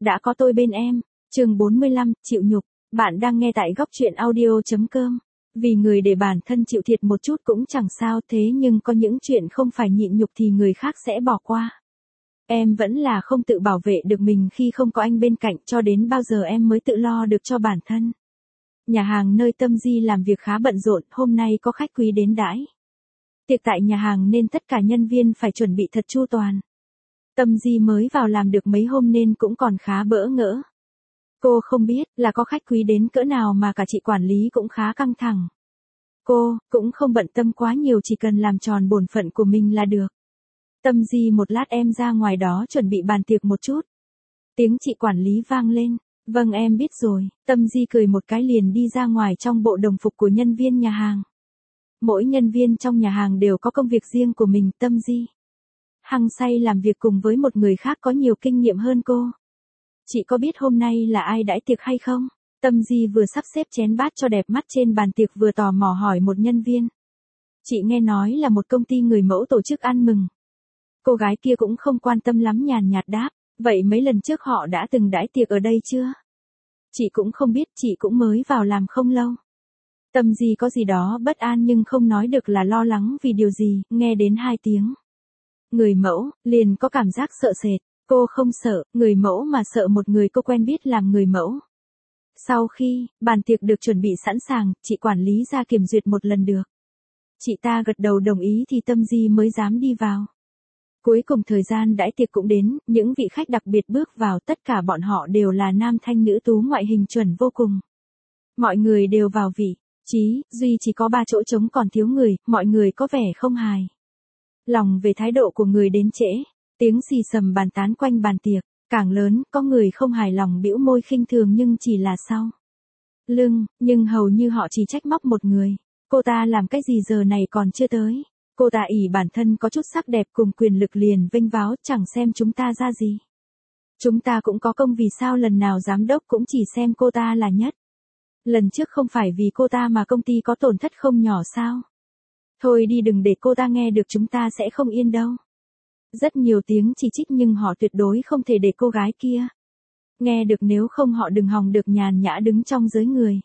đã có tôi bên em. Chương 45, chịu nhục. Bạn đang nghe tại góc truyện audio.com. Vì người để bản thân chịu thiệt một chút cũng chẳng sao, thế nhưng có những chuyện không phải nhịn nhục thì người khác sẽ bỏ qua. Em vẫn là không tự bảo vệ được mình khi không có anh bên cạnh, cho đến bao giờ em mới tự lo được cho bản thân. Nhà hàng nơi Tâm Di làm việc khá bận rộn, hôm nay có khách quý đến đãi tiệc tại nhà hàng nên tất cả nhân viên phải chuẩn bị thật chu toàn. Tâm Di mới vào làm được mấy hôm nên cũng còn khá bỡ ngỡ. Cô không biết là có khách quý đến cỡ nào mà cả chị quản lý cũng khá căng thẳng. Cô cũng không bận tâm quá nhiều, chỉ cần làm tròn bổn phận của mình là được. Tâm Di, một lát em ra ngoài đó chuẩn bị bàn tiệc một chút. Tiếng chị quản lý vang lên. Vâng, em biết rồi. Tâm Di cười một cái liền đi ra ngoài trong bộ đồng phục của nhân viên nhà hàng. Mỗi nhân viên trong nhà hàng đều có công việc riêng của mình. Tâm Di hăng say làm việc cùng với một người khác có nhiều kinh nghiệm hơn cô. Chị có biết hôm nay là ai đãi tiệc hay không? Tâm Di vừa sắp xếp chén bát cho đẹp mắt trên bàn tiệc vừa tò mò hỏi một nhân viên. Chị nghe nói là một công ty người mẫu tổ chức ăn mừng. Cô gái kia cũng không quan tâm lắm, nhàn nhạt đáp. Vậy mấy lần trước họ đã từng đãi tiệc ở đây chưa? Chị cũng không biết, chị cũng mới vào làm không lâu. Tâm Di có gì đó bất an nhưng không nói được là lo lắng vì điều gì, nghe đến 2 tiếng người mẫu, liền có cảm giác sợ sệt. Cô không sợ người mẫu mà sợ một người cô quen biết làm người mẫu. Sau khi bàn tiệc được chuẩn bị sẵn sàng, chị quản lý ra kiểm duyệt một lần được. Chị ta gật đầu đồng ý thì Tâm Di mới dám đi vào. Cuối cùng thời gian đãi tiệc cũng đến, những vị khách đặc biệt bước vào, tất cả bọn họ đều là nam thanh nữ tú, ngoại hình chuẩn vô cùng. Mọi người đều vào vị trí, duy chỉ có 3 chỗ trống còn thiếu người, mọi người có vẻ không hài lòng về thái độ của người đến trễ. Tiếng xì xầm bàn tán quanh bàn tiệc càng lớn, có người không hài lòng bĩu môi khinh thường nhưng chỉ là sau lưng, nhưng hầu như họ chỉ trách móc một người. Cô ta làm cái gì giờ này còn chưa tới? Cô ta ỷ bản thân có chút sắc đẹp cùng quyền lực liền vênh váo, chẳng xem chúng ta ra gì. Chúng ta cũng có công, vì sao lần nào giám đốc cũng chỉ xem cô ta là nhất? Lần trước không phải vì cô ta mà công ty có tổn thất không nhỏ sao? Thôi đi, đừng để cô ta nghe được, chúng ta sẽ không yên đâu. Rất nhiều tiếng chỉ trích nhưng họ tuyệt đối không thể để cô gái kia nghe được, nếu không họ đừng hòng được nhàn nhã đứng trong giới người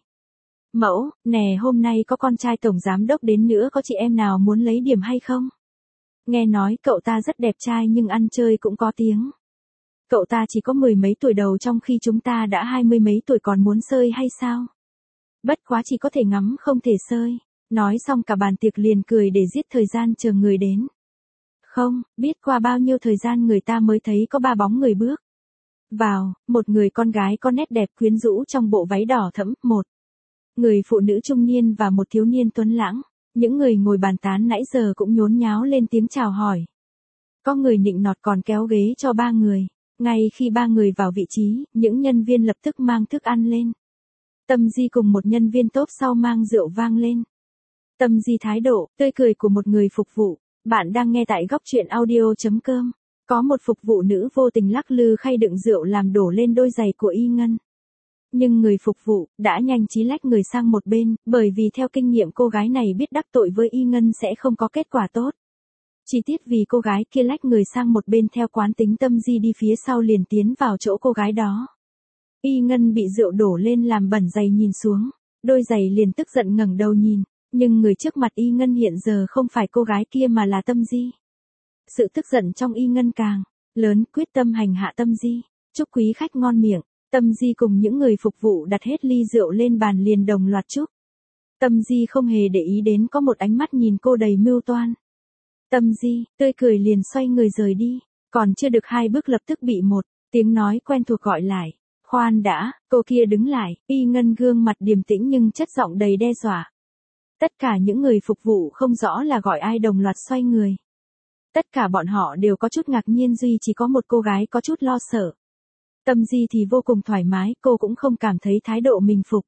mẫu. Nè, hôm nay có con trai tổng giám đốc đến nữa, có chị em nào muốn lấy điểm hay không? Nghe nói cậu ta rất đẹp trai nhưng ăn chơi cũng có tiếng. Cậu ta chỉ có 10 mấy tuổi đầu trong khi chúng ta đã 20 mấy tuổi, còn muốn sơi hay sao? Bất quá chỉ có thể ngắm không thể sơi. Nói xong cả bàn tiệc liền cười để giết thời gian chờ người đến. Không biết qua bao nhiêu thời gian người ta mới thấy có 3 bóng người bước vào, một người con gái có nét đẹp quyến rũ trong bộ váy đỏ thẫm, một người phụ nữ trung niên và một thiếu niên tuấn lãng. Những người ngồi bàn tán nãy giờ cũng nhốn nháo lên tiếng chào hỏi. Có người nịnh nọt còn kéo ghế cho 3 người. Ngay khi 3 người vào vị trí, những nhân viên lập tức mang thức ăn lên. Tâm Di cùng một nhân viên top sau mang rượu vang lên. Tâm Di thái độ tươi cười của một người phục vụ. Bạn đang nghe tại góc truyện audio.com. Có một phục vụ nữ vô tình lắc lư khay đựng rượu làm đổ lên đôi giày của Y Ngân. Nhưng người phục vụ đã nhanh trí lách người sang một bên, bởi vì theo kinh nghiệm cô gái này biết đắc tội với Y Ngân sẽ không có kết quả tốt. Chi tiết vì cô gái kia lách người sang một bên, theo quán tính Tâm Di đi phía sau liền tiến vào chỗ cô gái đó. Y Ngân bị rượu đổ lên làm bẩn giày, nhìn xuống đôi giày liền tức giận ngẩng đầu nhìn, nhưng người trước mặt Y Ngân hiện giờ không phải cô gái kia mà là Tâm Di. Sự tức giận trong Y Ngân càng lớn, quyết tâm hành hạ Tâm Di. Chúc quý khách ngon miệng. Tâm Di cùng những người phục vụ đặt hết ly rượu lên bàn liền đồng loạt chúc. Tâm Di không hề để ý đến có một ánh mắt nhìn cô đầy mưu toan. Tâm Di tươi cười liền xoay người rời đi, còn chưa được 2 bước lập tức bị một tiếng nói quen thuộc gọi lại. Khoan đã, cô kia đứng lại. Y Ngân gương mặt điềm tĩnh nhưng chất giọng đầy đe dọa. Tất cả những người phục vụ không rõ là gọi ai đồng loạt xoay người. Tất cả bọn họ đều có chút ngạc nhiên, duy chỉ có một cô gái có chút lo sợ. Tâm Di thì vô cùng thoải mái, cô cũng không cảm thấy thái độ mình phục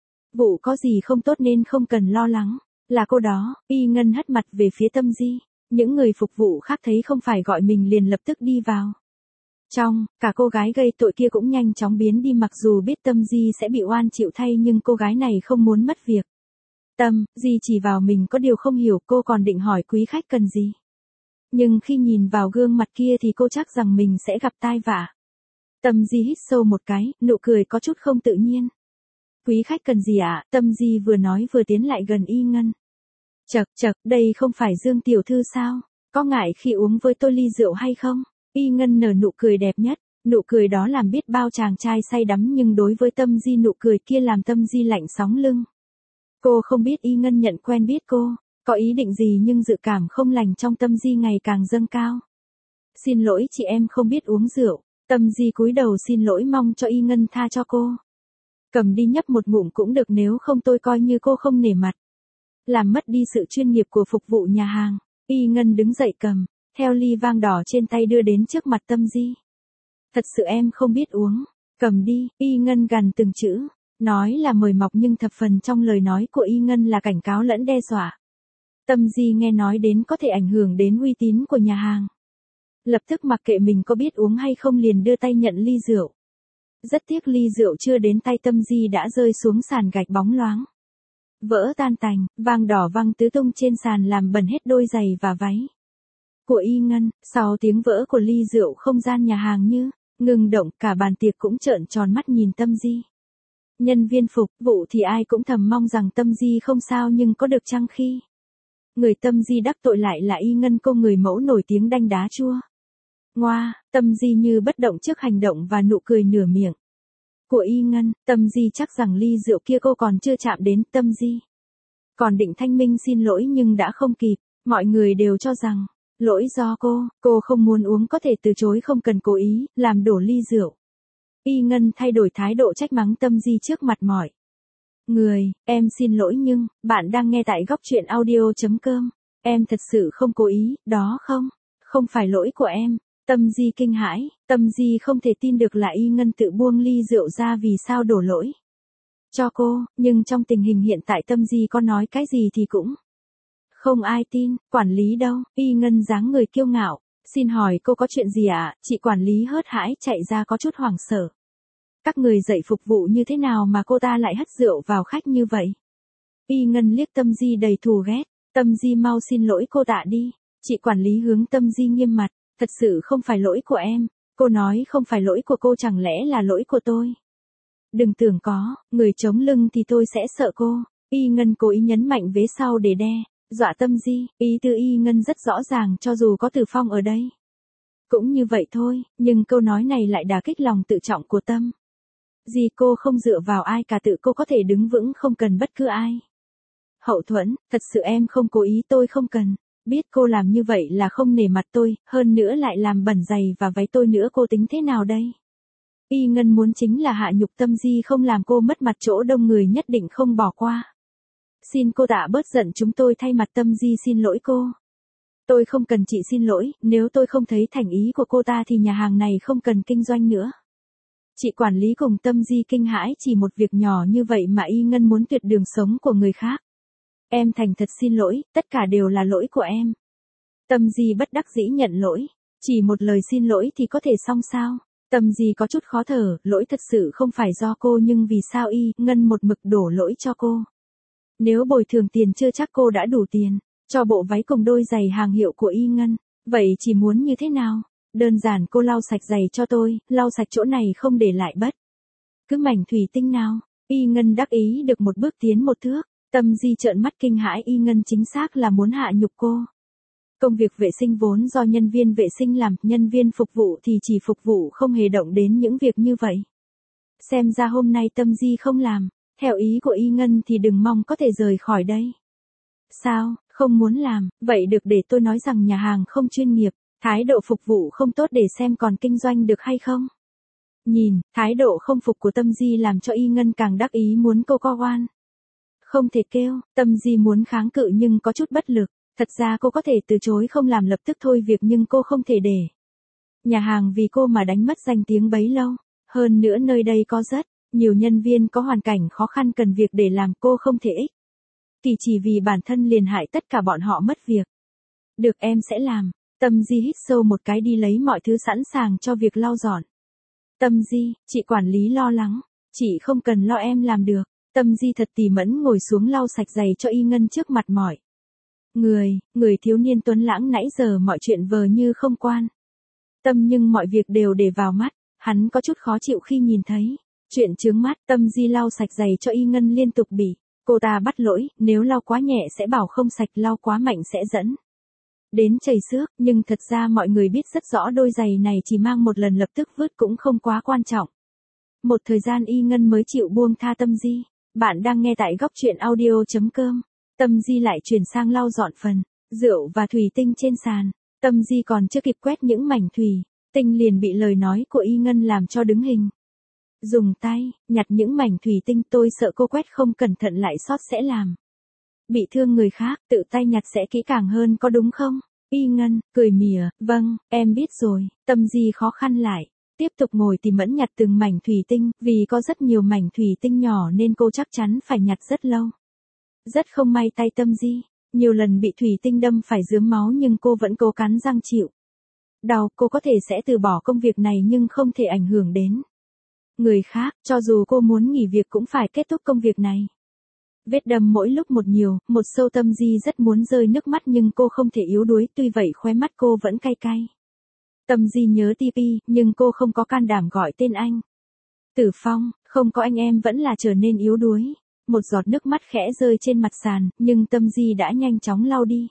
vụ có gì không tốt nên không cần lo lắng. Là cô đó. Y Ngân hất mặt về phía Tâm Di. Những người phục vụ khác thấy không phải gọi mình liền lập tức đi vào trong. Cả cô gái gây tội kia cũng nhanh chóng biến đi, mặc dù biết Tâm Di sẽ bị oan chịu thay nhưng cô gái này không muốn mất việc. Tâm Di chỉ vào mình có điều không hiểu, cô còn định hỏi quý khách cần gì. Nhưng khi nhìn vào gương mặt kia thì cô chắc rằng mình sẽ gặp tai vạ. Tâm Di hít sâu một cái, nụ cười có chút không tự nhiên. Quý khách cần gì ạ? Tâm Di vừa nói vừa tiến lại gần Y Ngân. Chậc chậc, đây không phải Dương tiểu thư sao? Có ngại khi uống với tôi ly rượu hay không? Y Ngân nở nụ cười đẹp nhất, nụ cười đó làm biết bao chàng trai say đắm, nhưng đối với Tâm Di nụ cười kia làm Tâm Di lạnh sóng lưng. Cô không biết Y Ngân nhận quen biết cô, có ý định gì, nhưng dự cảm không lành trong Tâm Di ngày càng dâng cao. Xin lỗi chị, em không biết uống rượu. Tâm Di cúi đầu xin lỗi, mong cho Y Ngân tha cho cô. Cầm đi nhấp một ngụm cũng được, nếu không tôi coi như cô không nể mặt. Làm mất đi sự chuyên nghiệp của phục vụ nhà hàng. Y Ngân đứng dậy cầm theo ly vang đỏ trên tay đưa đến trước mặt Tâm Di. Thật sự em không biết uống. Cầm đi. Y Ngân gằn từng chữ. Nói là mời mọc nhưng thập phần trong lời nói của Y Ngân là cảnh cáo lẫn đe dọa. Tâm Di nghe nói đến có thể ảnh hưởng đến uy tín của nhà hàng. Lập tức mặc kệ mình có biết uống hay không, liền đưa tay nhận ly rượu. Rất tiếc ly rượu chưa đến tay Tâm Di đã rơi xuống sàn gạch bóng loáng. Vỡ tan tành, vang đỏ văng tứ tung trên sàn làm bẩn hết đôi giày và váy của Y Ngân. Sau tiếng vỡ của ly rượu, không gian nhà hàng như ngừng động, cả bàn tiệc cũng trợn tròn mắt nhìn Tâm Di. Nhân viên phục vụ thì ai cũng thầm mong rằng Tâm Di không sao, nhưng có được chăng khi người Tâm Di đắc tội lại là Y Ngân, cô người mẫu nổi tiếng đanh đá chua ngoa. Tâm Di như bất động trước hành động và nụ cười nửa miệng của Y Ngân. Tâm Di chắc rằng ly rượu kia cô còn chưa chạm đến. Tâm Di còn định thanh minh xin lỗi nhưng đã không kịp. Mọi người đều cho rằng lỗi do cô không muốn uống có thể từ chối, không cần cố ý làm đổ ly rượu. Y Ngân thay đổi thái độ trách mắng Tâm Di trước mặt mọi người. Em xin lỗi, nhưng bạn đang nghe tại góc truyện audio.com. Em thật sự không cố ý, đó không phải lỗi của em. Tâm Di kinh hãi, Tâm Di không thể tin được là Y Ngân tự buông ly rượu ra, vì sao đổ lỗi cho cô, nhưng trong tình hình hiện tại Tâm Di có nói cái gì thì cũng không ai tin. Quản lý đâu? Y Ngân dáng người kiêu ngạo. Xin hỏi cô có chuyện gì ạ? Chị quản lý hớt hải chạy ra có chút hoảng sợ. Các người dạy phục vụ như thế nào mà cô ta lại hất rượu vào khách như vậy? Y Ngân liếc Tâm Di đầy thù ghét. Tâm Di mau xin lỗi cô tạ đi. Chị quản lý hướng Tâm Di nghiêm mặt. Thật sự không phải lỗi của em. Cô nói không phải lỗi của cô, chẳng lẽ là lỗi của tôi? Đừng tưởng có người chống lưng thì tôi sẽ sợ cô. Y Ngân cố ý nhấn mạnh vế sau để đe dọa Tâm Di. Ý tư Y Ngân rất rõ ràng, cho dù có Từ Phong ở đây cũng như vậy thôi, nhưng câu nói này lại đả kích lòng tự trọng của Tâm Di. Cô không dựa vào ai cả, tự cô có thể đứng vững, không cần bất cứ ai hậu thuẫn. Thật sự em không cố ý, tôi không cần biết cô làm như vậy là không nể mặt tôi, hơn nữa lại làm bẩn giày và váy tôi nữa, cô tính thế nào đây? Y Ngân muốn chính là hạ nhục Tâm Di, không làm cô mất mặt chỗ đông người, nhất định không bỏ qua. Xin cô tạ bớt giận, chúng tôi thay mặt Tâm Di xin lỗi cô. Tôi không cần chị xin lỗi, nếu tôi không thấy thành ý của cô ta thì nhà hàng này không cần kinh doanh nữa. Chị quản lý cùng Tâm Di kinh hãi, chỉ một việc nhỏ như vậy mà Y Ngân muốn tuyệt đường sống của người khác. Em thành thật xin lỗi, tất cả đều là lỗi của em. Tâm Di bất đắc dĩ nhận lỗi. Chỉ một lời xin lỗi thì có thể xong sao? Tâm Di có chút khó thở, lỗi thật sự không phải do cô, nhưng vì sao Y Ngân một mực đổ lỗi cho cô? Nếu bồi thường tiền chưa chắc cô đã đủ tiền cho bộ váy cùng đôi giày hàng hiệu của Y Ngân. Vậy chỉ muốn như thế nào? Đơn giản cô lau sạch giày cho tôi, lau sạch chỗ này không để lại bất cứ mảnh thủy tinh nào. Y Ngân đắc ý được một bước tiến một thước. Tâm Di trợn mắt kinh hãi, Y Ngân chính xác là muốn hạ nhục cô. Công việc vệ sinh vốn do nhân viên vệ sinh làm, nhân viên phục vụ thì chỉ phục vụ, không hề động đến những việc như vậy. Xem ra hôm nay Tâm Di không làm theo ý của Y Ngân thì đừng mong có thể rời khỏi đây. Sao, không muốn làm? Vậy được, để tôi nói rằng nhà hàng không chuyên nghiệp, thái độ phục vụ không tốt, để xem còn kinh doanh được hay không. Nhìn thái độ không phục của Tâm Di làm cho Y Ngân càng đắc ý, muốn cô co oan. Không thể kêu. Tâm Di muốn kháng cự nhưng có chút bất lực. Thật ra cô có thể từ chối không làm, lập tức thôi việc, nhưng cô không thể để nhà hàng vì cô mà đánh mất danh tiếng bấy lâu. Hơn nữa nơi đây có rất nhiều nhân viên có hoàn cảnh khó khăn cần việc để làm, cô không thể ích kỳ chỉ vì bản thân liền hại tất cả bọn họ mất việc. Được, em sẽ làm. Tâm Di hít sâu một cái, đi lấy mọi thứ sẵn sàng cho việc lau dọn. Tâm Di, chị quản lý lo lắng. Chị không cần lo, em làm được. Tâm Di thật tỉ mẫn ngồi xuống lau sạch giày cho Y Ngân trước mặt mọi người thiếu niên tuấn lãng nãy giờ mọi chuyện vờ như không quan tâm, nhưng mọi việc đều để vào mắt. Hắn có chút khó chịu khi nhìn thấy. Chuyện chướng mắt, Tâm Di lau sạch giày cho Y Ngân liên tục bỉ. Cô ta bắt lỗi, nếu lau quá nhẹ sẽ bảo không sạch, lau quá mạnh sẽ dẫn đến chảy xước, nhưng thật ra mọi người biết rất rõ đôi giày này chỉ mang một lần lập tức vứt cũng không quá quan trọng. Một thời gian Y Ngân mới chịu buông tha Tâm Di. Bạn đang nghe tại góc truyện audio.com. Tâm Di lại chuyển sang lau dọn phần rượu và thủy tinh trên sàn. Tâm Di còn chưa kịp quét những mảnh thủy tinh liền bị lời nói của Y Ngân làm cho đứng hình. Dùng tay nhặt những mảnh thủy tinh, tôi sợ cô quét không cẩn thận lại sót sẽ làm bị thương người khác, tự tay nhặt sẽ kỹ càng hơn có đúng không? Y Ngân cười mỉa, vâng, em biết rồi. Tâm Di khó khăn lại, tiếp tục ngồi tỉ mẫn nhặt từng mảnh thủy tinh, vì có rất nhiều mảnh thủy tinh nhỏ nên cô chắc chắn phải nhặt rất lâu. Rất không may tay Tâm Di, nhiều lần bị thủy tinh đâm phải rướm máu nhưng cô vẫn cố cắn răng chịu đau. Cô có thể sẽ từ bỏ công việc này nhưng không thể ảnh hưởng đến người khác, cho dù cô muốn nghỉ việc cũng phải kết thúc công việc này. Vết đâm mỗi lúc một nhiều, một sâu. Tâm Di rất muốn rơi nước mắt nhưng cô không thể yếu đuối, tuy vậy khóe mắt cô vẫn cay cay. Tâm Di nhớ Tipi, nhưng cô không có can đảm gọi tên anh. Tử Phong, không có anh em vẫn là trở nên yếu đuối. Một giọt nước mắt khẽ rơi trên mặt sàn, nhưng Tâm Di đã nhanh chóng lau đi.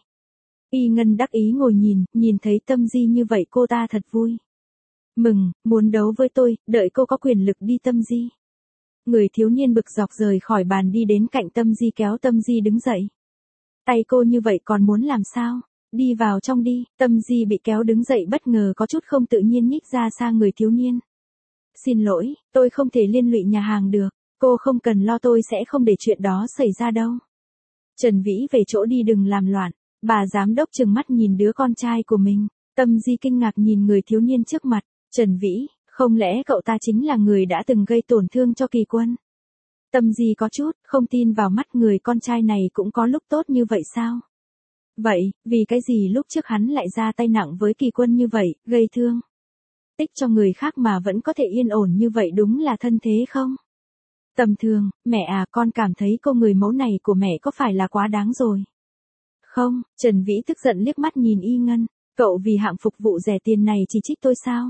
Y Ngân đắc ý ngồi nhìn thấy Tâm Di như vậy cô ta thật vui. Mừng, muốn đấu với tôi, đợi cô có quyền lực đi Tâm Di. Người thiếu niên bực dọc rời khỏi bàn đi đến cạnh Tâm Di kéo Tâm Di đứng dậy. Tay cô như vậy còn muốn làm sao? Đi vào trong đi. Tâm Di bị kéo đứng dậy bất ngờ có chút không tự nhiên nhích ra xa người thiếu niên. Xin lỗi, tôi không thể liên lụy nhà hàng được. Cô không cần lo, tôi sẽ không để chuyện đó xảy ra đâu. Trần Vĩ về chỗ đi, đừng làm loạn. Bà giám đốc trừng mắt nhìn đứa con trai của mình. Tâm Di kinh ngạc nhìn người thiếu niên trước mặt. Trần Vĩ, không lẽ cậu ta chính là người đã từng gây tổn thương cho Kỳ Quân? Tâm Di có chút không tin vào mắt, người con trai này cũng có lúc tốt như vậy sao? Vậy, vì cái gì lúc trước hắn lại ra tay nặng với Kỳ Quân như vậy, gây thương tích cho người khác mà vẫn có thể yên ổn như vậy, đúng là thân thế không? Tầm thường, mẹ à, con cảm thấy cô người mẫu này của mẹ có phải là quá đáng rồi? Không, Trần Vĩ tức giận liếc mắt nhìn Y Ngân, cậu vì hạng phục vụ rẻ tiền này chỉ trích tôi sao?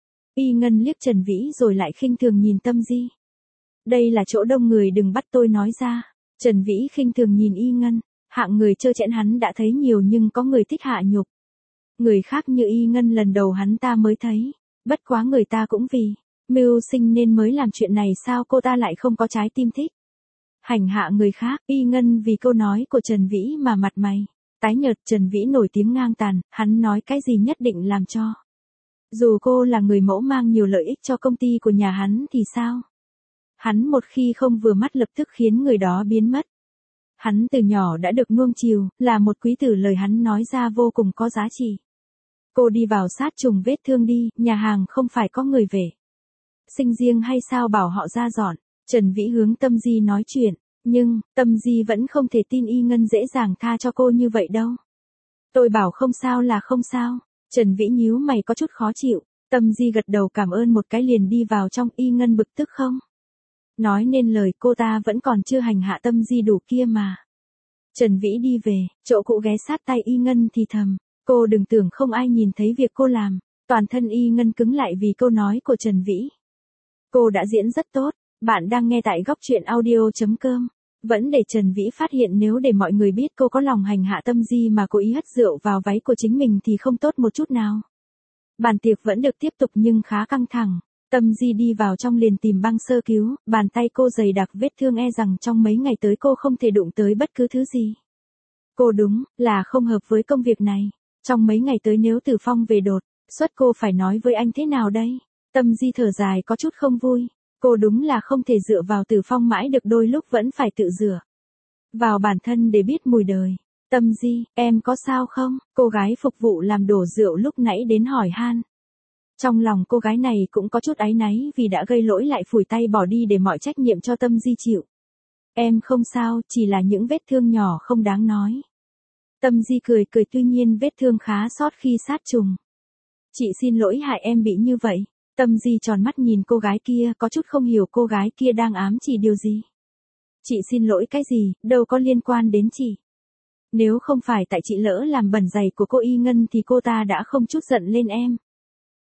Y Ngân liếc Trần Vĩ rồi lại khinh thường nhìn Tâm Di. Đây là chỗ đông người, đừng bắt tôi nói ra. Trần Vĩ khinh thường nhìn Y Ngân, hạng người trơ trẽn hắn đã thấy nhiều nhưng có người thích hạ nhục người khác như Y Ngân lần đầu hắn ta mới thấy. Bất quá người ta cũng vì mưu sinh nên mới làm chuyện này sao, cô ta lại không có trái tim thích hành hạ người khác? Y Ngân vì câu nói của Trần Vĩ mà mặt mày tái nhợt. Trần Vĩ nổi tiếng ngang tàn, hắn nói cái gì nhất định làm cho. Dù cô là người mẫu mang nhiều lợi ích cho công ty của nhà hắn thì sao? Hắn một khi không vừa mắt lập tức khiến người đó biến mất. Hắn từ nhỏ đã được nuông chiều, là một quý tử, lời hắn nói ra vô cùng có giá trị. Cô đi vào sát trùng vết thương đi, nhà hàng không phải có người về sinh riêng hay sao, bảo họ ra dọn. Trần Vĩ hướng Tâm Di nói chuyện, nhưng Tâm Di vẫn không thể tin Y Ngân dễ dàng tha cho cô như vậy đâu. Tôi bảo không sao là không sao. Trần Vĩ nhíu mày có chút khó chịu. Tâm Di gật đầu cảm ơn một cái liền đi vào trong. Y Ngân bực tức không nói nên lời, cô ta vẫn còn chưa hành hạ Tâm Di đủ kia mà. Trần Vĩ đi về, chỗ cũ ghé sát tay Y Ngân thì thầm, cô đừng tưởng không ai nhìn thấy việc cô làm. Toàn thân Y Ngân cứng lại vì câu nói của Trần Vĩ. Cô đã diễn rất tốt. Bạn đang nghe tại góc truyện audio.com. Vẫn để Trần Vĩ phát hiện, nếu để mọi người biết cô có lòng hành hạ Tâm Di mà cố ý hất rượu vào váy của chính mình thì không tốt một chút nào. Bàn tiệc vẫn được tiếp tục nhưng khá căng thẳng. Tâm Di đi vào trong liền tìm băng sơ cứu, bàn tay cô dày đặc vết thương, e rằng trong mấy ngày tới cô không thể đụng tới bất cứ thứ gì. Cô đúng là không hợp với công việc này. Trong mấy ngày tới nếu Tử Phong về đột xuất cô phải nói với anh thế nào đây? Tâm Di thở dài có chút không vui. Cô đúng là không thể dựa vào Tử Phong mãi được, đôi lúc vẫn phải tự dựa vào bản thân để biết mùi đời. Tâm Di, em có sao không? Cô gái phục vụ làm đổ rượu lúc nãy đến hỏi han. Trong lòng cô gái này cũng có chút áy náy vì đã gây lỗi, lại phủi tay bỏ đi để mọi trách nhiệm cho Tâm Di chịu. Em không sao, chỉ là những vết thương nhỏ không đáng nói. Tâm Di cười cười, tuy nhiên vết thương khá sót khi sát trùng. Chị xin lỗi hại em bị như vậy. Tâm Di tròn mắt nhìn cô gái kia, có chút không hiểu cô gái kia đang ám chỉ điều gì. Chị xin lỗi cái gì, đâu có liên quan đến chị. Nếu không phải tại chị lỡ làm bẩn giày của cô Y Ngân thì cô ta đã không chút giận lên em.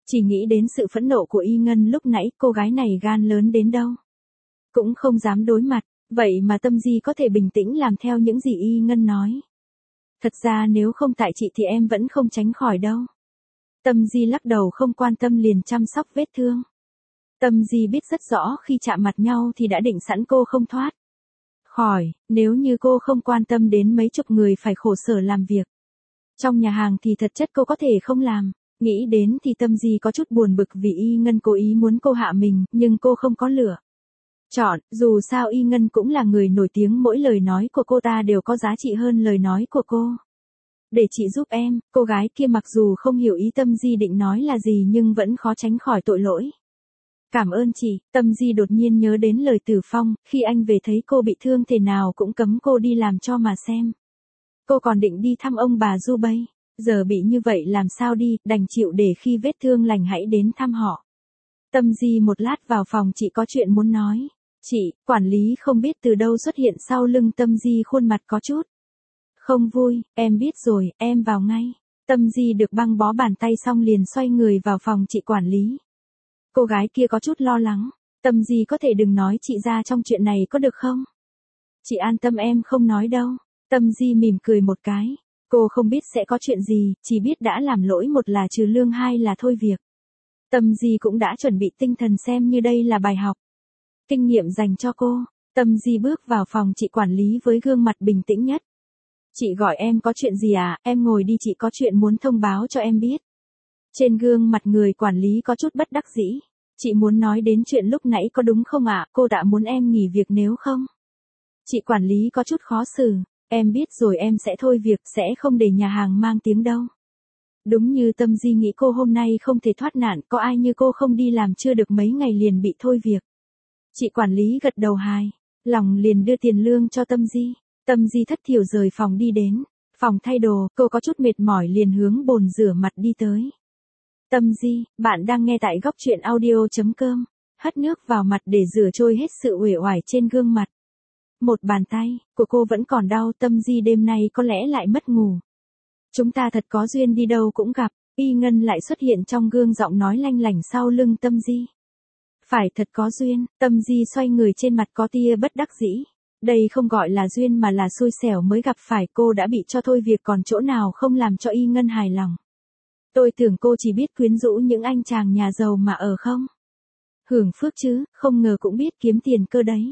Chỉ nghĩ đến sự phẫn nộ của Y Ngân lúc nãy, cô gái này gan lớn đến đâu. Cũng không dám đối mặt, vậy mà Tâm Di có thể bình tĩnh làm theo những gì Y Ngân nói. Thật ra nếu không tại chị thì em vẫn không tránh khỏi đâu. Tâm Di lắc đầu không quan tâm liền chăm sóc vết thương. Tâm Di biết rất rõ khi chạm mặt nhau thì đã định sẵn cô không thoát khỏi, nếu như cô không quan tâm đến mấy chục người phải khổ sở làm việc trong nhà hàng thì thật chất cô có thể không làm. Nghĩ đến thì Tâm Di có chút buồn bực vì Y Ngân cố ý muốn cô hạ mình, nhưng cô không có lựa chọn, dù sao Y Ngân cũng là người nổi tiếng, mỗi lời nói của cô ta đều có giá trị hơn lời nói của cô. Để chị giúp em, cô gái kia mặc dù không hiểu ý Tâm Di định nói là gì nhưng vẫn khó tránh khỏi tội lỗi. Cảm ơn chị. Tâm Di đột nhiên nhớ đến lời Tử Phong, khi anh về thấy cô bị thương thế nào cũng cấm cô đi làm cho mà xem. Cô còn định đi thăm ông bà Du Bây, giờ bị như vậy làm sao đi, đành chịu để khi vết thương lành hãy đến thăm họ. Tâm Di một lát vào phòng, chị có chuyện muốn nói. Chị, quản lý không biết từ đâu xuất hiện sau lưng Tâm Di, khuôn mặt có chút không vui. Em biết rồi, em vào ngay. Tâm Di được băng bó bàn tay xong liền xoay người vào phòng chị quản lý. Cô gái kia có chút lo lắng. Tâm Di có thể đừng nói chị ra trong chuyện này có được không? Chị an tâm, em không nói đâu. Tâm Di mỉm cười một cái. Cô không biết sẽ có chuyện gì, chỉ biết đã làm lỗi, một là trừ lương, hai là thôi việc. Tâm Di cũng đã chuẩn bị tinh thần xem như đây là bài học kinh nghiệm dành cho cô. Tâm Di bước vào phòng chị quản lý với gương mặt bình tĩnh nhất. Chị gọi em có chuyện gì à? Em ngồi đi, chị có chuyện muốn thông báo cho em biết. Trên gương mặt người quản lý có chút bất đắc dĩ. Chị muốn nói đến chuyện lúc nãy có đúng không ạ? Cô đã muốn em nghỉ việc nếu không. Chị quản lý có chút khó xử. Em biết rồi, em sẽ thôi việc, sẽ không để nhà hàng mang tiếng đâu. Đúng như Tâm Di nghĩ, cô hôm nay không thể thoát nạn, có ai như cô không đi làm chưa được mấy ngày liền bị thôi việc. Chị quản lý gật đầu hài lòng liền đưa tiền lương cho Tâm Di. Tâm Di thất thểu rời phòng đi đến phòng thay đồ, cô có chút mệt mỏi liền hướng bồn rửa mặt đi tới. Tâm Di, bạn đang nghe tại góc truyện audio.com. Hất nước vào mặt để rửa trôi hết sự uể oải trên gương mặt. Một bàn tay của cô vẫn còn đau. Tâm Di, đêm nay có lẽ lại mất ngủ. Chúng ta thật có duyên, đi đâu cũng gặp. Y Ngân lại xuất hiện trong gương, giọng nói lanh lảnh sau lưng Tâm Di. Phải, thật có duyên. Tâm Di xoay người, trên mặt có tia bất đắc dĩ. Đây không gọi là duyên mà là xui xẻo mới gặp phải. Cô đã bị cho thôi việc, còn chỗ nào không làm cho Y Ngân hài lòng. Tôi tưởng cô chỉ biết quyến rũ những anh chàng nhà giàu mà ở không hưởng phước chứ, không ngờ cũng biết kiếm tiền cơ đấy.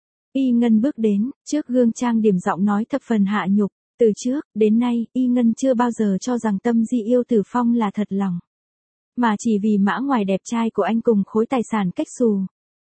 Y Ngân bước đến trước gương trang điểm, giọng nói thập phần hạ nhục. Từ trước đến nay, Y Ngân chưa bao giờ cho rằng Tâm Di yêu Tử Phong là thật lòng, mà chỉ vì mã ngoài đẹp trai của anh cùng khối tài sản cách xù.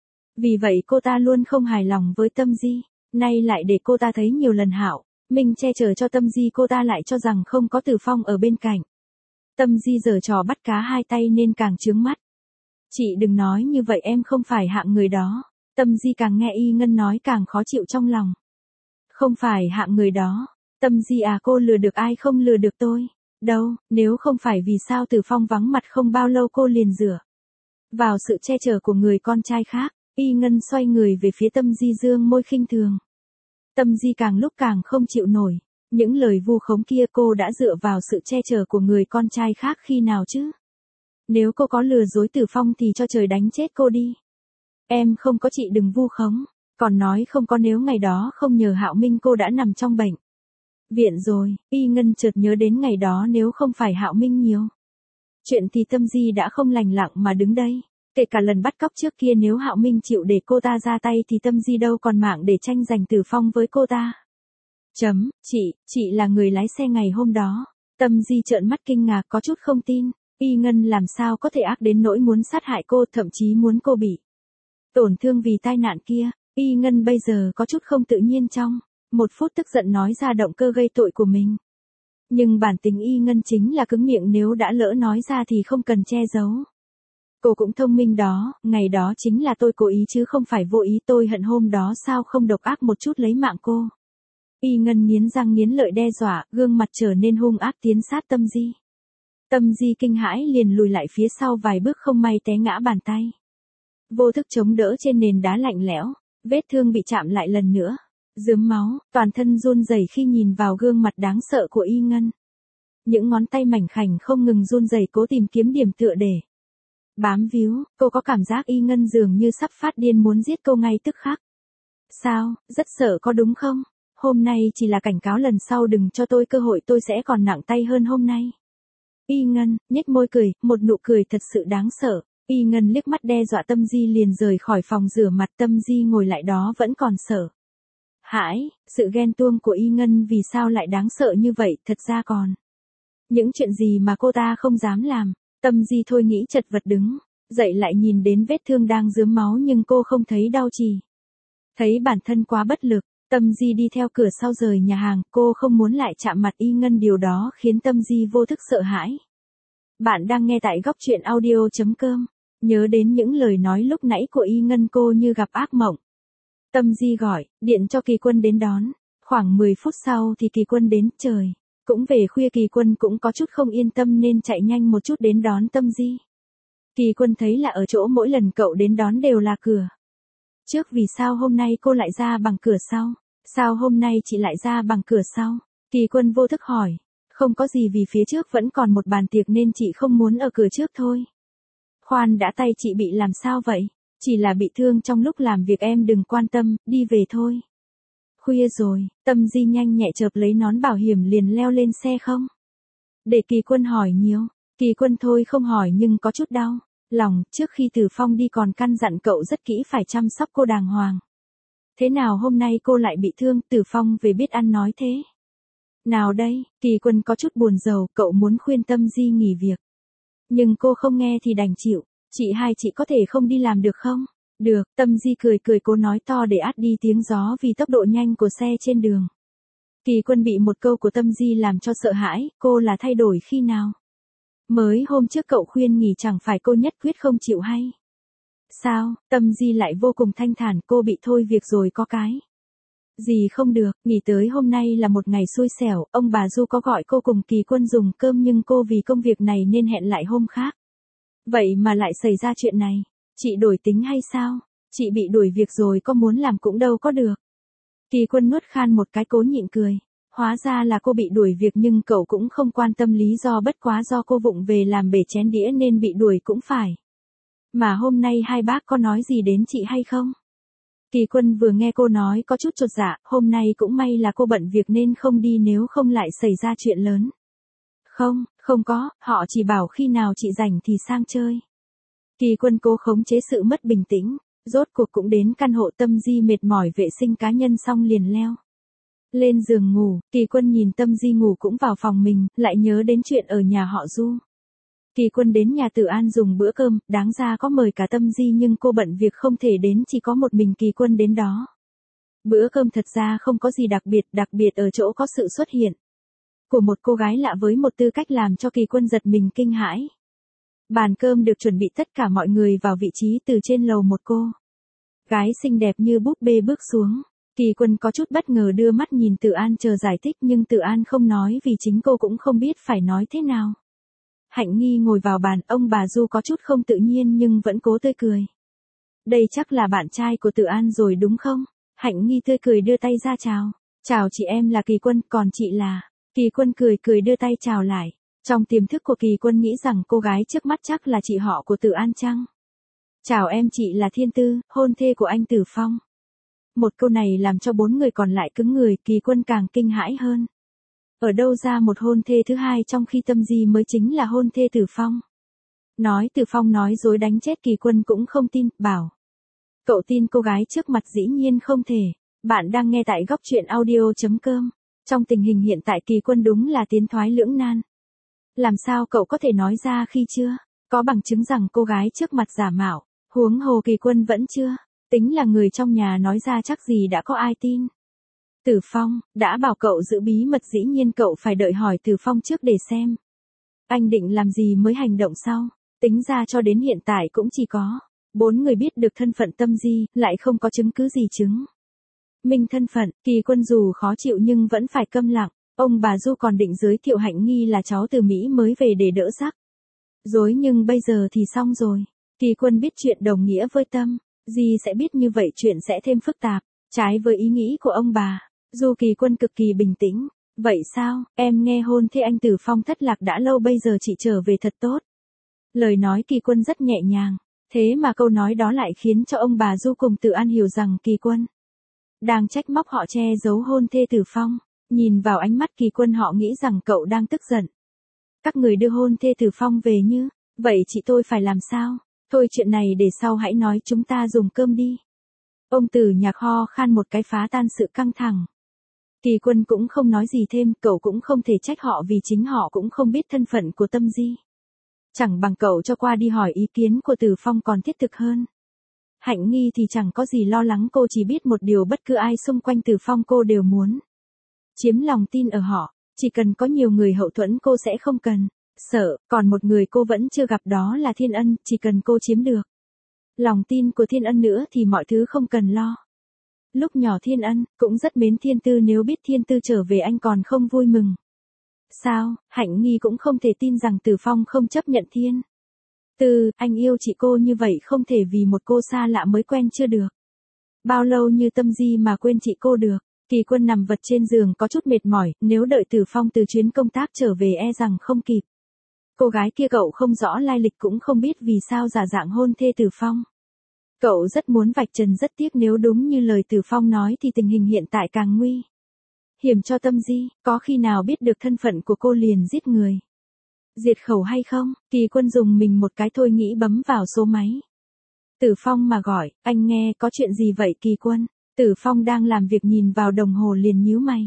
Vì vậy cô ta luôn không hài lòng với Tâm Di. Nay lại để cô ta thấy nhiều lần hảo minh che chở cho Tâm Di, cô ta lại cho rằng không có Tử Phong ở bên cạnh. Tâm Di giở trò bắt cá hai tay nên càng chướng mắt. Chị đừng nói như vậy, em không phải hạng người đó. Tâm Di càng nghe Y Ngân nói càng khó chịu trong lòng. Không phải hạng người đó. Tâm Di à, cô lừa được ai, không lừa được tôi đâu. Nếu không phải vì sao Tử Phong vắng mặt không bao lâu cô liền dựa vào sự che chở của người con trai khác. Y Ngân xoay người về phía Tâm Di, dương môi khinh thường. Tâm Di càng lúc càng không chịu nổi những lời vu khống kia. Cô đã dựa vào sự che chở của người con trai khác khi nào chứ? Nếu cô có lừa dối Tử Phong thì cho trời đánh chết cô đi. Em không có, chị đừng vu khống. Còn nói không có, nếu ngày đó không nhờ Hạo Minh cô đã nằm trong bệnh viện rồi. Y Ngân chợt nhớ đến ngày đó, nếu không phải Hạo Minh nhiều chuyện thì Tâm Di đã không lành lặng mà đứng đây. Kể cả lần bắt cóc trước kia, nếu Hạo Minh chịu để cô ta ra tay thì Tâm Di đâu còn mạng để tranh giành Tử Phong với cô ta. Chị là người lái xe ngày hôm đó. Tâm Di trợn mắt kinh ngạc, có chút không tin. Y Ngân làm sao có thể ác đến nỗi muốn sát hại cô, thậm chí muốn cô bị tổn thương vì tai nạn kia. Y Ngân bây giờ có chút không tự nhiên, trong một phút tức giận nói ra động cơ gây tội của mình. Nhưng bản tính Y Ngân chính là cứng miệng, nếu đã lỡ nói ra thì không cần che giấu. Cô cũng thông minh đó, ngày đó chính là tôi cố ý chứ không phải vô ý, tôi hận hôm đó sao không độc ác một chút lấy mạng cô. Y Ngân nghiến răng nghiến lợi đe dọa, gương mặt trở nên hung ác tiến sát Tâm Di. Tâm Di kinh hãi liền lùi lại phía sau vài bước, không may té ngã, bàn tay vô thức chống đỡ trên nền đá lạnh lẽo, vết thương bị chạm lại lần nữa rướm máu, toàn thân run rẩy khi nhìn vào gương mặt đáng sợ của Y Ngân. Những ngón tay mảnh khảnh không ngừng run rẩy cố tìm kiếm điểm tựa để Bám víu, cô có cảm giác Y Ngân dường như sắp phát điên muốn giết cô ngay tức khắc. Sao, rất sợ có đúng không? Hôm nay chỉ là cảnh cáo lần sau đừng cho tôi cơ hội tôi sẽ còn nặng tay hơn hôm nay. Y Ngân, nhếch môi cười, một nụ cười thật sự đáng sợ. Y Ngân liếc mắt đe dọa Tâm Di liền rời khỏi phòng rửa mặt. Tâm Di ngồi lại đó vẫn còn sợ hãi, sự ghen tuông của Y Ngân vì sao lại đáng sợ như vậy, thật ra còn những chuyện gì mà cô ta không dám làm. Tâm Di thôi nghĩ chật vật đứng dậy lại nhìn đến vết thương đang rướm máu nhưng cô không thấy đau chỉ thấy bản thân quá bất lực. Tâm Di đi theo cửa sau rời nhà hàng, cô không muốn lại chạm mặt Y Ngân, điều đó khiến Tâm Di vô thức sợ hãi. Bạn đang nghe tại góc truyện audio.com. Nhớ đến những lời nói lúc nãy của Y Ngân cô như gặp ác mộng. Tâm Di gọi điện cho Kỳ Quân đến đón. Khoảng 10 phút sau thì Kỳ Quân đến, trời cũng về khuya, Kỳ Quân cũng có chút không yên tâm nên chạy nhanh một chút đến đón Tâm Di. Kỳ Quân thấy là ở chỗ mỗi lần cậu đến đón đều là cửa trước, vì sao hôm nay cô lại ra bằng cửa sau? Sao hôm nay chị lại ra bằng cửa sau? Kỳ Quân vô thức hỏi. Không có gì, vì phía trước vẫn còn một bàn tiệc nên chị không muốn ở cửa trước thôi. Khoan đã, tay chị bị làm sao vậy? Chỉ là bị thương trong lúc làm việc, em đừng quan tâm, đi về thôi. Khuya rồi, Tâm Di nhanh nhẹ chợp lấy nón bảo hiểm liền leo lên xe không để Kỳ Quân hỏi nhiều. Kỳ Quân thôi không hỏi nhưng có chút đau lòng, trước khi Từ Phong đi còn căn dặn cậu rất kỹ phải chăm sóc cô đàng hoàng. Thế nào hôm nay cô lại bị thương? Từ Phong về biết ăn nói thế nào đây? Kỳ Quân có chút buồn rầu, cậu muốn khuyên Tâm Di nghỉ việc nhưng cô không nghe thì đành chịu. Chị có thể không đi làm được không? Được, Tâm Di cười cười cố nói to để át đi tiếng gió vì tốc độ nhanh của xe trên đường. Kỳ Quân bị một câu của Tâm Di làm cho sợ hãi, cô là thay đổi khi nào? Mới hôm trước cậu khuyên nghỉ chẳng phải cô nhất quyết không chịu hay sao? Tâm Di lại vô cùng thanh thản, cô bị thôi việc rồi có cái gì không được, nghỉ tới hôm nay là một ngày xui xẻo. Ông bà Du có gọi cô cùng Kỳ Quân dùng cơm nhưng cô vì công việc này nên hẹn lại hôm khác. Vậy mà lại xảy ra chuyện này. Chị đổi tính hay sao? Chị bị đuổi việc rồi có muốn làm cũng đâu có được. Kỳ Quân nuốt khan một cái cố nhịn cười. Hóa ra là cô bị đuổi việc nhưng cậu cũng không quan tâm lý do, bất quá do cô vụng về làm bể chén đĩa nên bị đuổi cũng phải. Mà hôm nay hai bác có nói gì đến chị hay không? Kỳ Quân vừa nghe cô nói có chút chột dạ, hôm nay cũng may là cô bận việc nên không đi, nếu không lại xảy ra chuyện lớn. Không có, họ chỉ bảo khi nào chị rảnh thì sang chơi. Kỳ Quân cố khống chế sự mất bình tĩnh, rốt cuộc cũng đến căn hộ. Tâm Di mệt mỏi vệ sinh cá nhân xong liền leo lên giường ngủ. Kỳ Quân nhìn Tâm Di ngủ cũng vào phòng mình, lại nhớ đến chuyện ở nhà họ Du. Kỳ Quân đến nhà Từ An dùng bữa cơm, đáng ra có mời cả Tâm Di nhưng cô bận việc không thể đến, chỉ có một mình Kỳ Quân đến đó. Bữa cơm thật ra không có gì đặc biệt ở chỗ có sự xuất hiện của một cô gái lạ với một tư cách làm cho Kỳ Quân giật mình kinh hãi. Bàn cơm được chuẩn bị, tất cả mọi người vào vị trí, từ trên lầu một cô gái xinh đẹp như búp bê bước xuống. Kỳ Quân có chút bất ngờ đưa mắt nhìn Từ An chờ giải thích nhưng Từ An không nói vì chính cô cũng không biết phải nói thế nào. Hạnh Nghi ngồi vào bàn, ông bà Du có chút không tự nhiên nhưng vẫn cố tươi cười. Đây chắc là bạn trai của Từ An rồi đúng không? Hạnh Nghi tươi cười đưa tay ra chào. Chào chị, em là Kỳ Quân, còn chị là... Kỳ Quân cười cười đưa tay chào lại. Trong tiềm thức của Kỳ Quân nghĩ rằng cô gái trước mắt chắc là chị họ của Từ An chăng? Chào em, chị là Thiên Tư, hôn thê của anh Tử Phong. Một câu này làm cho bốn người còn lại cứng người, Kỳ Quân càng kinh hãi hơn. Ở đâu ra một hôn thê thứ hai trong khi Tâm Di mới chính là hôn thê Tử Phong? Nói Tử Phong nói dối đánh chết Kỳ Quân cũng không tin, bảo cậu tin cô gái trước mặt dĩ nhiên không thể. Bạn đang nghe tại góc truyện audio.com. Trong tình hình hiện tại Kỳ Quân đúng là tiến thoái lưỡng nan. Làm sao cậu có thể nói ra khi chưa có bằng chứng rằng cô gái trước mặt giả mạo? Huống hồ Kỳ Quân vẫn chưa tính là người trong nhà, nói ra chắc gì đã có ai tin. Tử Phong đã bảo cậu giữ bí mật, dĩ nhiên cậu phải đợi hỏi Tử Phong trước để xem anh định làm gì mới hành động sau. Tính ra cho đến hiện tại cũng chỉ có 4 người biết được thân phận Tâm Di, lại không có chứng cứ gì chứng minh thân phận. Kỳ Quân dù khó chịu nhưng vẫn phải câm lặng. Ông bà Du còn định giới thiệu Hạnh Nghi là cháu từ Mỹ mới về để đỡ rắc rối nhưng bây giờ thì xong rồi. Kỳ Quân biết chuyện đồng nghĩa với Tâm Di sẽ biết như vậy chuyện sẽ thêm phức tạp, trái với ý nghĩ của ông bà. Dù Kỳ Quân cực kỳ bình tĩnh. Vậy sao, em nghe hôn thê anh Tử Phong thất lạc đã lâu, bây giờ chị trở về thật tốt. Lời nói Kỳ Quân rất nhẹ nhàng, thế mà câu nói đó lại khiến cho ông bà Du cùng Từ An hiểu rằng Kỳ Quân đang trách móc họ che giấu hôn thê Từ Phong. Nhìn vào ánh mắt Kỳ Quân họ nghĩ rằng cậu đang tức giận. Các người đưa hôn thê Từ Phong về như, vậy chị tôi phải làm sao? Thôi chuyện này để sau hãy nói, chúng ta dùng cơm đi. Ông Từ Nhạc ho khan một cái phá tan sự căng thẳng. Kỳ Quân cũng không nói gì thêm, cậu cũng không thể trách họ vì chính họ cũng không biết thân phận của Tâm Di. Chẳng bằng cậu cho qua đi hỏi ý kiến của Từ Phong còn thiết thực hơn. Hạnh Nghi thì chẳng có gì lo lắng, cô chỉ biết một điều, bất cứ ai xung quanh Từ Phong cô đều muốn chiếm lòng tin ở họ, chỉ cần có nhiều người hậu thuẫn cô sẽ không cần sợ, còn một người cô vẫn chưa gặp đó là Thiên Ân, chỉ cần cô chiếm được lòng tin của Thiên Ân nữa thì mọi thứ không cần lo. Lúc nhỏ Thiên Ân cũng rất mến Thiên Tư, nếu biết Thiên Tư trở về anh còn không vui mừng sao? Hạnh Nghi cũng không thể tin rằng Từ Phong không chấp nhận Thiên Tư, anh yêu chị cô như vậy không thể vì một cô xa lạ mới quen chưa được bao lâu như Tâm Di mà quên chị cô được. Kỳ Quân nằm vật trên giường có chút mệt mỏi, nếu đợi Từ Phong từ chuyến công tác trở về e rằng không kịp. Cô gái kia cậu không rõ lai lịch, cũng không biết vì sao giả dạng hôn thê Từ Phong. Cậu rất muốn vạch trần, rất tiếc nếu đúng như lời Từ Phong nói thì tình hình hiện tại càng nguy hiểm cho Tâm Di, có khi nào biết được thân phận của cô liền giết người diệt khẩu hay không? Kỳ Quân dùng mình một cái thôi nghĩ bấm vào số máy. Từ Phong mà gọi, anh nghe, có chuyện gì vậy Kỳ Quân? Từ Phong đang làm việc nhìn vào đồng hồ liền nhíu mày.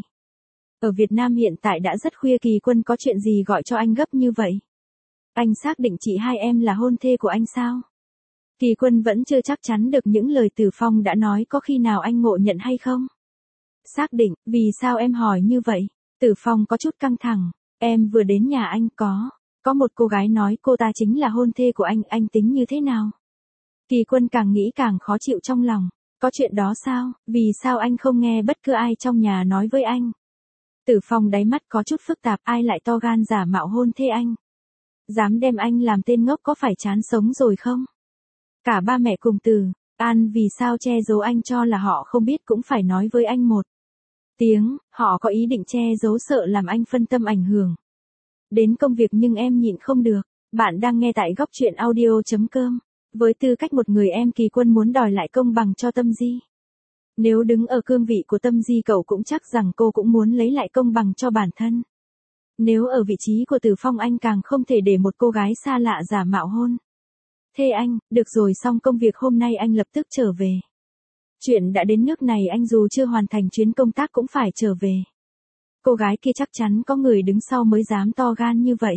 Ở Việt Nam hiện tại đã rất khuya, Kỳ Quân có chuyện gì gọi cho anh gấp như vậy? Anh xác định chị hai em là hôn thê của anh sao? Kỳ Quân vẫn chưa chắc chắn được những lời Từ Phong đã nói có khi nào anh ngộ nhận hay không? Xác định, vì sao em hỏi như vậy? Từ Phong có chút căng thẳng, em vừa đến nhà anh có một cô gái nói cô ta chính là hôn thê của anh tính như thế nào? Kỳ Quân càng nghĩ càng khó chịu trong lòng. Có chuyện đó sao? Vì sao anh không nghe bất cứ ai trong nhà nói với anh? Từ Phong đáy mắt có chút phức tạp, ai lại to gan giả mạo hôn thê anh? Dám đem anh làm tên ngốc, có phải chán sống rồi không? Cả ba mẹ cùng Từ An vì sao che giấu anh, cho là họ không biết cũng phải nói với anh một tiếng, họ có ý định che giấu sợ làm anh phân tâm ảnh hưởng đến công việc, nhưng em nhịn không được. Bạn đang nghe tại góc truyện audio.com. Với tư cách một người em, Kỳ Quân muốn đòi lại công bằng cho Tâm Di. Nếu đứng ở cương vị của Tâm Di, cậu cũng chắc rằng cô cũng muốn lấy lại công bằng cho bản thân. Nếu ở vị trí của Từ Phong, anh càng không thể để một cô gái xa lạ giả mạo hôn thê anh. Được rồi, xong công việc hôm nay anh lập tức trở về. Chuyện đã đến nước này, anh dù chưa hoàn thành chuyến công tác cũng phải trở về. Cô gái kia chắc chắn có người đứng sau mới dám to gan như vậy.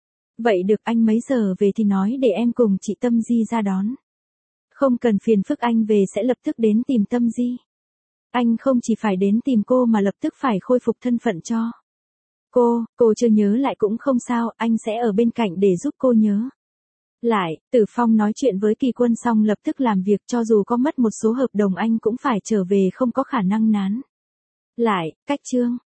Vậy được, anh mấy giờ về thì nói để em cùng chị Tâm Di ra đón. Không cần phiền phức, anh về sẽ lập tức đến tìm Tâm Di. Anh không chỉ phải đến tìm cô mà lập tức phải khôi phục thân phận cho cô chưa nhớ lại cũng không sao, anh sẽ ở bên cạnh để giúp cô nhớ lại. Từ Phong nói chuyện với Kỳ Quân xong lập tức làm việc, cho dù có mất một số hợp đồng anh cũng phải trở về, không có khả năng nán lại. Cách chương